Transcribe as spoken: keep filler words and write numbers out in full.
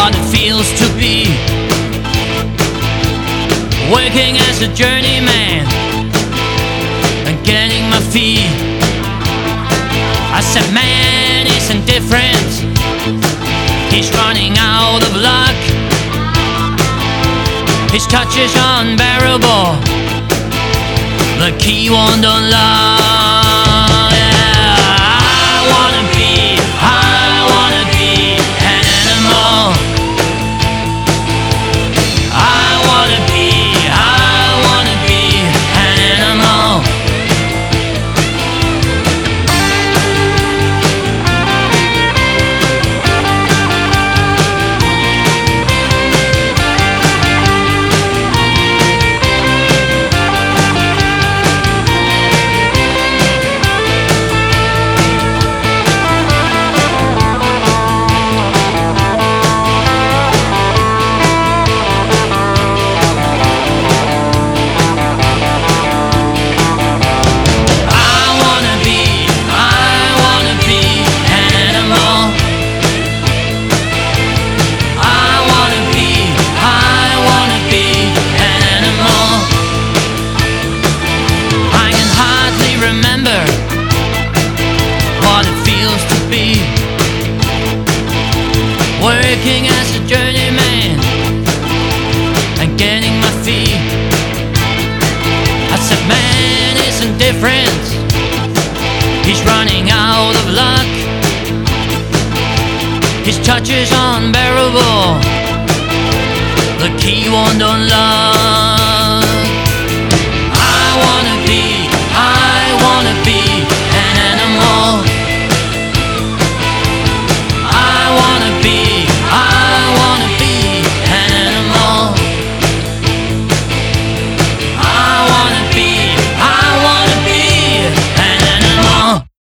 what it feels to be working as a journeyman and getting my fee. I said, man isn't different, he's running out of luck. His touch is unbearable, the key won't unlock. Yeah, I wanna be, I wanna be an animal. I wanna be, I wanna be an animal. What it feels to be working as a journeyman and getting my fee. I said, man isn't different, he's running out of luck. His touch is unbearable, the key won't unlock.